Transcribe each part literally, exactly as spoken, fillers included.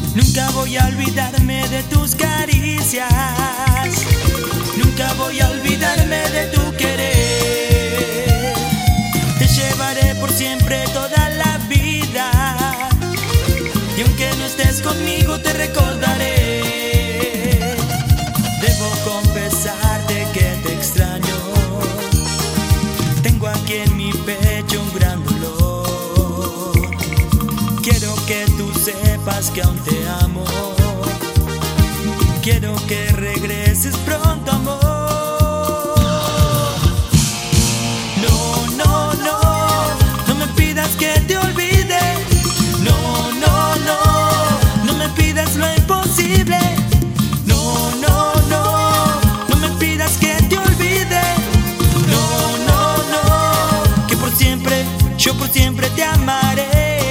Nunca voy a olvidarme de tus caricias, nunca voy a olvidarme de tu querer. Te llevaré por siempre toda la vida, y aunque no estés conmigo te recordaré. Debo confesarte que te extraño, tengo aquí en mi pecho un gran dolor. Quiero que tú sepas que aún te amo, quiero que regreses pronto, amor. No, no, no, no me pidas que te olvide. No, no, no, no me pidas lo imposible. No, no, no, no me pidas que te olvide. No, no, no, que por siempre, yo por siempre te amaré.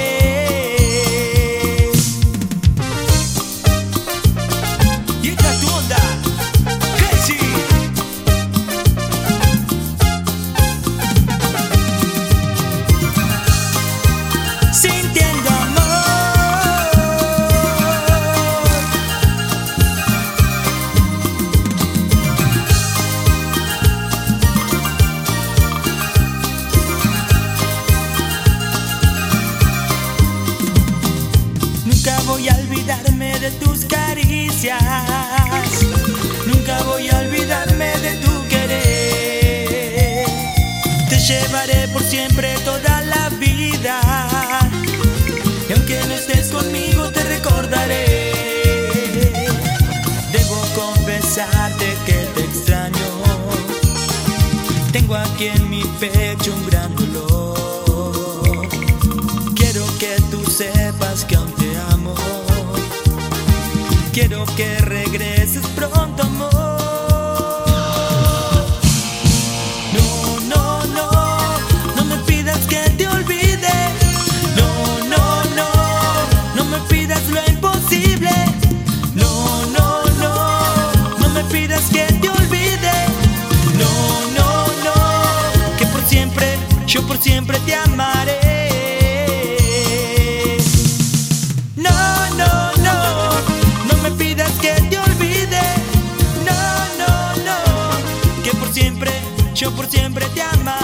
Nunca voy a olvidarme de tus caricias, nunca voy a olvidarme de tu querer. Te llevaré por siempre toda la vida, y aunque no estés conmigo te recordaré. Debo confesarte que te extraño, tengo aquí en mi pecho un gran dolor. Quiero que tú sepas que aún te amo, quiero que regreses pronto, amor. No, no, no, no me pidas que te olvide. No, no, no, no me pidas lo imposible. No, no, no, no me pidas que te olvide. No, no, no, que por siempre, yo por siempre te amaré. Yo por siempre te amaré.